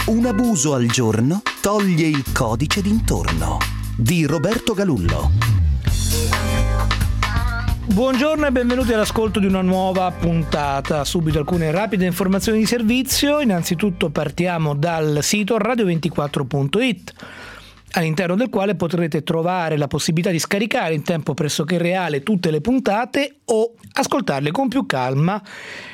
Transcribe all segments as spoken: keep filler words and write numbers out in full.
Un abuso al giorno toglie il codice d'intorno di Roberto Galullo. Buongiorno e benvenuti all'ascolto di una nuova puntata. Subito alcune rapide informazioni di servizio. Innanzitutto partiamo dal sito radio ventiquattro punto it, all'interno del quale potrete trovare la possibilità di scaricare in tempo pressoché reale tutte le puntate o ascoltarle con più calma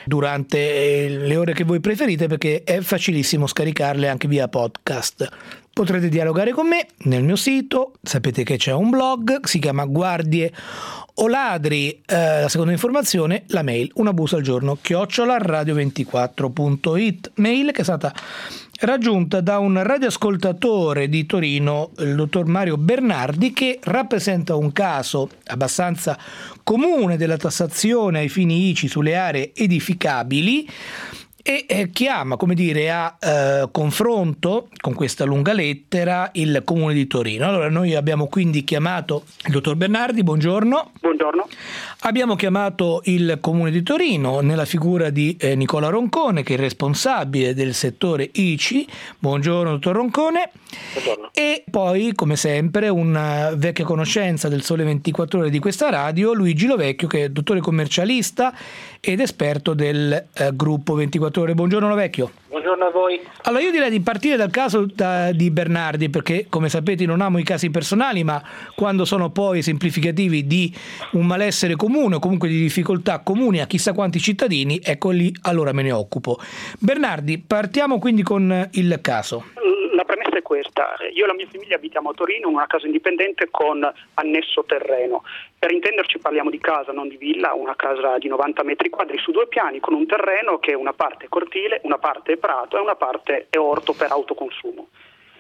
durante le ore che voi preferite, perché è facilissimo scaricarle anche via podcast. Potrete dialogare con me nel mio sito, sapete che c'è un blog, si chiama Guardie o Ladri, eh, la seconda informazione, la mail un abuso al giorno chiocciola radio ventiquattro punto it, mail che è stata raggiunta da un radioascoltatore di Torino, il dottor Mario Bernardi, che rappresenta un caso abbastanza comune della tassazione ai fini I C I sulle aree edificabili e eh, chiama, come dire, a eh, confronto con questa lunga lettera il Comune di Torino. Allora noi abbiamo quindi chiamato il dottor Bernardi, buongiorno. Buongiorno. Abbiamo chiamato il Comune di Torino nella figura di eh, Nicola Roncone, che è responsabile del settore I C I. Buongiorno dottor Roncone. Buongiorno. E poi, come sempre, una vecchia conoscenza del Sole ventiquattro Ore di questa radio, Luigi Lovecchio, che è dottore commercialista ed esperto del eh, gruppo ventiquattro Ore. Buongiorno Lovecchio. Buongiorno a voi. Allora io direi di partire dal caso da, di Bernardi, perché come sapete non amo i casi personali, ma quando sono poi esemplificativi di un malessere comune o comunque di difficoltà comuni a chissà quanti cittadini, ecco lì allora me ne occupo. Bernardi, partiamo quindi con il caso. La premessa è questa: io e la mia famiglia abitiamo a Torino in una casa indipendente con annesso terreno. Per intenderci parliamo di casa, non di villa, una casa di novanta metri quadri su due piani con un terreno che una parte è cortile, una parte è prato e una parte è orto per autoconsumo.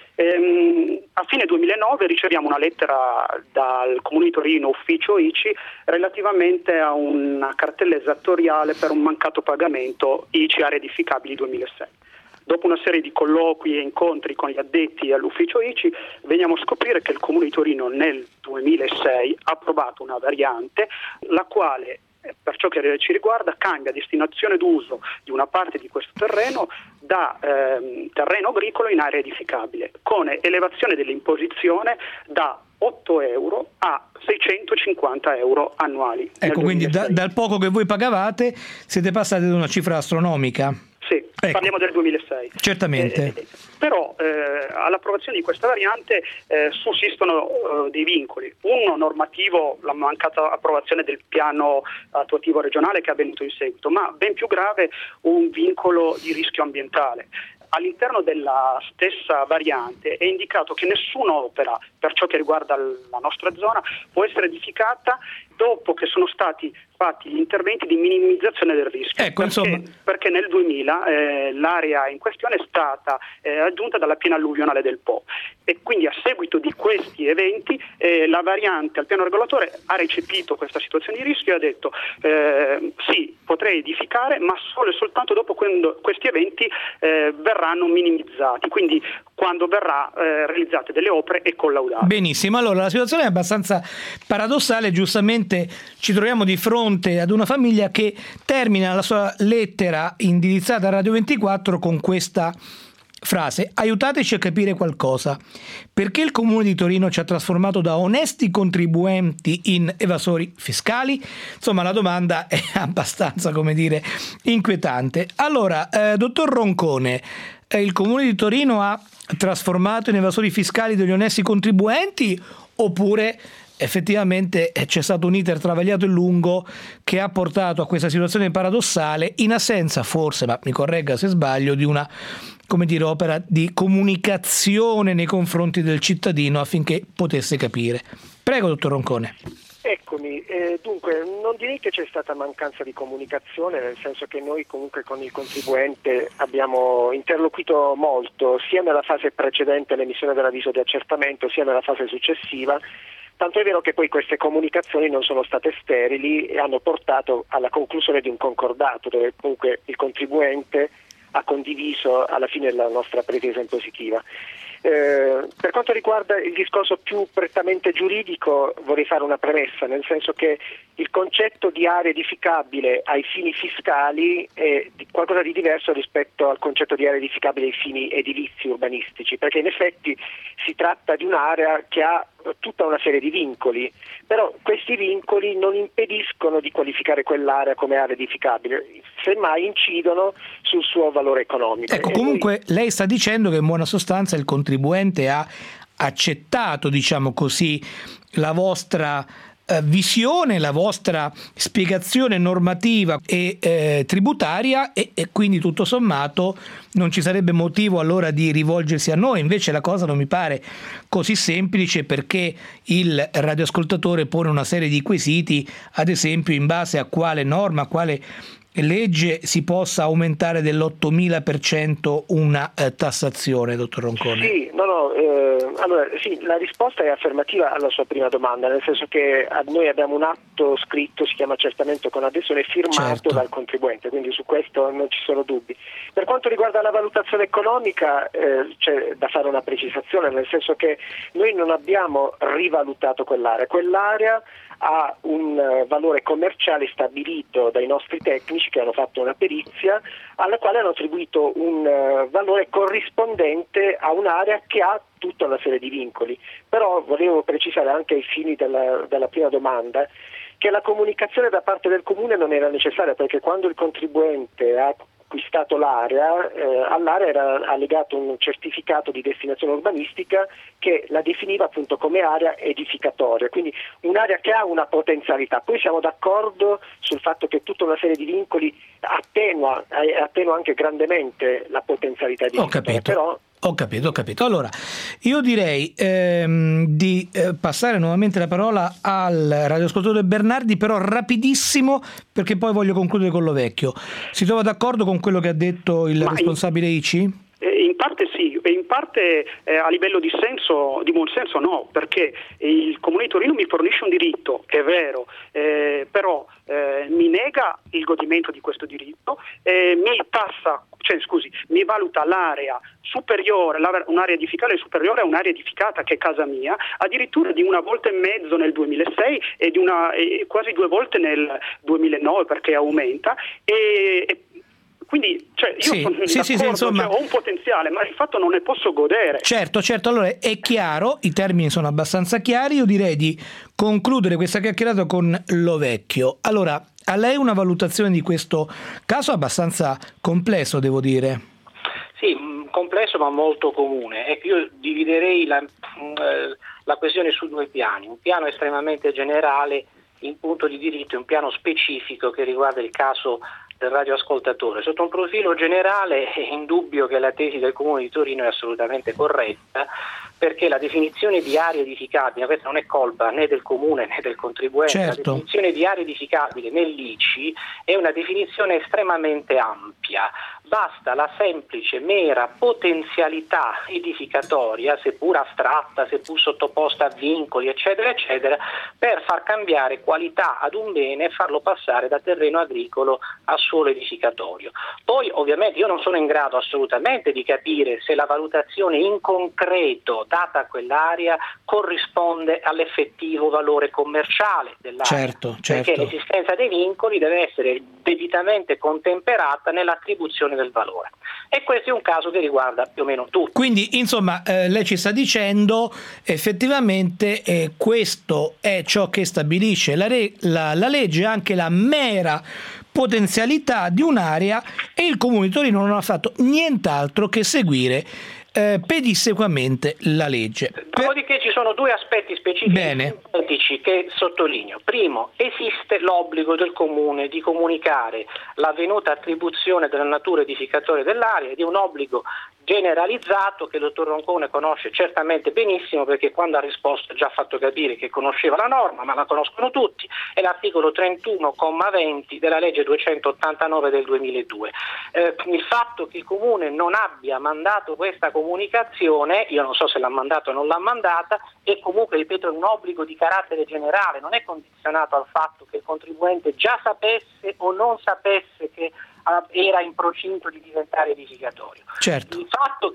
Ehm, a fine duemilanove riceviamo una lettera dal Comune di Torino, ufficio I C I, relativamente a una cartella esattoriale per un mancato pagamento I C I aree edificabili duemilasei. Dopo una serie di colloqui e incontri con gli addetti all'ufficio I C I, veniamo a scoprire che il Comune di Torino nel duemilasei ha approvato una variante, la quale, per ciò che ci riguarda, cambia destinazione d'uso di una parte di questo terreno da ehm, terreno agricolo in area edificabile, con elevazione dell'imposizione da otto euro a seicentocinquanta euro annuali. Ecco, quindi da, dal poco che voi pagavate siete passati ad una cifra astronomica. Sì, ecco. Parliamo del duemilasei. Certamente. Eh, però eh, all'approvazione di questa variante eh, sussistono eh, dei vincoli. Uno normativo, la mancata approvazione del piano attuativo regionale che è avvenuto in seguito, ma ben più grave un vincolo di rischio ambientale. All'interno della stessa variante è indicato che nessuna opera, per ciò che riguarda la nostra zona, può essere edificata dopo che sono stati fatti gli interventi di minimizzazione del rischio. Ecco, perché, insomma... perché nel duemila eh, l'area in questione è stata eh, aggiunta dalla piena alluvionale del Po e quindi a seguito di questi eventi eh, la variante al piano regolatore ha recepito questa situazione di rischio e ha detto eh, sì, potrei edificare, ma solo e soltanto dopo quando questi eventi eh, verranno minimizzati, quindi quando verrà eh, realizzate delle opere e collaudate. Benissimo, allora la situazione è abbastanza paradossale, giustamente ci troviamo di fronte ad una famiglia che termina la sua lettera indirizzata a Radio ventiquattro con questa frase: aiutateci a capire qualcosa, perché il Comune di Torino ci ha trasformato da onesti contribuenti in evasori fiscali? Insomma, la domanda è abbastanza, come dire, inquietante. Allora, eh, dottor Roncone, eh, il Comune di Torino ha trasformato in evasori fiscali degli onesti contribuenti oppure effettivamente c'è stato un iter travagliato e lungo che ha portato a questa situazione paradossale in assenza, forse, ma mi corregga se sbaglio, di una, come dire, opera di comunicazione nei confronti del cittadino affinché potesse capire. Prego, dottor Roncone. Eccomi, eh, dunque non direi che c'è stata mancanza di comunicazione, nel senso che noi comunque con il contribuente abbiamo interloquito molto, sia nella fase precedente all'emissione dell'avviso di accertamento, sia nella fase successiva. Tanto è vero che poi queste comunicazioni non sono state sterili e hanno portato alla conclusione di un concordato, dove comunque il contribuente ha condiviso alla fine la nostra pretesa impositiva. Eh, per quanto riguarda il discorso più prettamente giuridico, vorrei fare una premessa, nel senso che il concetto di area edificabile ai fini fiscali è qualcosa di diverso rispetto al concetto di area edificabile ai fini edilizi urbanistici, perché in effetti si tratta di un'area che ha tutta una serie di vincoli, però questi vincoli non impediscono di qualificare quell'area come area edificabile, semmai incidono sul suo valore economico. Ecco, e comunque noi... lei sta dicendo che in buona sostanza il contribuente ha accettato, diciamo così, la vostra eh, visione, la vostra spiegazione normativa e eh, tributaria e, e quindi tutto sommato non ci sarebbe motivo allora di rivolgersi a noi. Invece la cosa non mi pare così semplice, perché il radioascoltatore pone una serie di quesiti, ad esempio in base a quale norma, a quale legge si possa aumentare dell'ottomila per cento una eh, tassazione, dottor Roncone. Sì, no, no, eh, allora sì, la risposta è affermativa alla sua prima domanda, nel senso che noi abbiamo un atto scritto, si chiama accertamento con adesione, firmato certo. dal contribuente, quindi su questo non ci sono dubbi. Per quanto riguarda la valutazione economica eh, c'è da fare una precisazione, nel senso che noi non abbiamo rivalutato quell'area, quell'area ha un uh, valore commerciale stabilito dai nostri tecnici che hanno fatto una perizia, alla quale hanno attribuito un uh, valore corrispondente a un'area che ha tutta una serie di vincoli. Però volevo precisare anche ai fini della, della prima domanda che la comunicazione da parte del comune non era necessaria, perché quando il contribuente ha acquistato l'area, eh, all'area era allegato un certificato di destinazione urbanistica che la definiva appunto come area edificatoria, quindi un'area che ha una potenzialità. Poi siamo d'accordo sul fatto che tutta una serie di vincoli attenua, attenua anche grandemente la potenzialità edificatoria. Ho capito. Però Ho capito, ho capito. Allora, io direi ehm, di eh, passare nuovamente la parola al radioascoltatore Bernardi, però rapidissimo, perché poi voglio concludere con Lovecchio. Si trova d'accordo con quello che ha detto il Ma responsabile I C I? In parte sì, e in parte eh, a livello di senso, di buon senso no, perché il Comune di Torino mi fornisce un diritto, è vero, eh, però eh, mi nega il godimento di questo diritto, eh, mi tassa, cioè scusi, mi valuta l'area superiore, un'area edificale superiore a un'area edificata che è casa mia, addirittura di una volta e mezzo nel duemilasei e di una e quasi due volte nel duemilanove, perché aumenta, e, e quindi cioè, io sì, sono sì, sì, sì, insomma, cioè, ho un potenziale, ma di fatto non ne posso godere. Certo, certo, allora è chiaro, i termini sono abbastanza chiari, io direi di concludere questa chiacchierata con Lovecchio. Allora, a lei una valutazione di questo caso abbastanza complesso, devo dire. Sì, complesso ma molto comune. Ecco, io dividerei la, la questione su due piani, un piano estremamente generale in punto di diritto e un piano specifico che riguarda il caso del radioascoltatore. Sotto un profilo generale è indubbio che la tesi del Comune di Torino è assolutamente corretta, perché la definizione di area edificabile, questa non è colpa né del Comune né del contribuente, certo. La definizione di area edificabile nell'I C I è una definizione estremamente ampia. Basta la semplice, mera potenzialità edificatoria, seppur astratta, seppur sottoposta a vincoli, eccetera, eccetera, per far cambiare qualità ad un bene e farlo passare da terreno agricolo a suolo edificatorio. Poi, ovviamente, io non sono in grado assolutamente di capire se la valutazione in concreto data a quell'area corrisponde all'effettivo valore commerciale dell'area, certo, certo. perché l'esistenza dei vincoli deve essere debitamente contemperata nell'attribuzione del valore. E questo è un caso che riguarda più o meno tutti. Quindi, insomma, eh, lei ci sta dicendo effettivamente eh, questo è ciò che stabilisce la, re- la, la legge, anche la mera potenzialità di un'area, e il Comune di Torino non ha fatto nient'altro che seguire eh, pedissequamente la legge. Dopodiché ci sono due aspetti specifici che sottolineo. Primo, esiste l'obbligo del Comune di comunicare l'avvenuta attribuzione della natura edificatoria dell'area, ed è un obbligo generalizzato che il dottor Roncone conosce certamente benissimo, perché quando ha risposto ha già fatto capire che conosceva la norma, ma la conoscono tutti. È l'articolo trentuno comma venti della legge duecentottantanove del duemiladue. Eh, il fatto che il Comune non abbia mandato questa comunicazione, io non so se l'ha mandato o non l'ha mandata, e comunque, ripeto, è un obbligo di carattere generale, non è condizionato al fatto che il contribuente già sapesse o non sapesse che era in procinto di diventare edificatorio. Certo. Il fatto che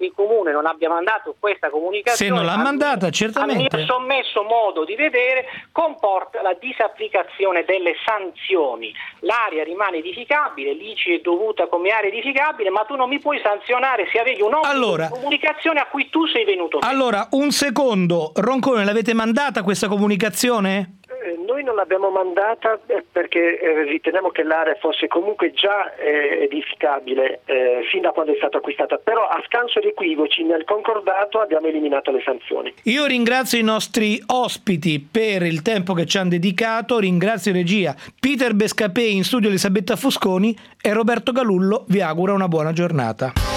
il comune non abbia mandato questa comunicazione, se non l'ha mandata, mio, certamente, a mio sommesso modo di vedere, comporta la disapplicazione delle sanzioni. L'area rimane edificabile, l'I C I è dovuta come area edificabile, ma tu non mi puoi sanzionare se avevi un obbligo allora, di comunicazione a cui tu sei venuto meno. Allora, un secondo, Roncone, l'avete mandata questa comunicazione? Eh, noi non l'abbiamo mandata perché eh, riteniamo che l'area fosse comunque già eh, edificabile eh, fin da quando è stata acquistata, però a scanso di equivoci nel concordato abbiamo eliminato le sanzioni. Io ringrazio i nostri ospiti per il tempo che ci hanno dedicato, ringrazio regia Peter Bescapè, in studio Elisabetta Fusconi, e Roberto Galullo vi augura una buona giornata.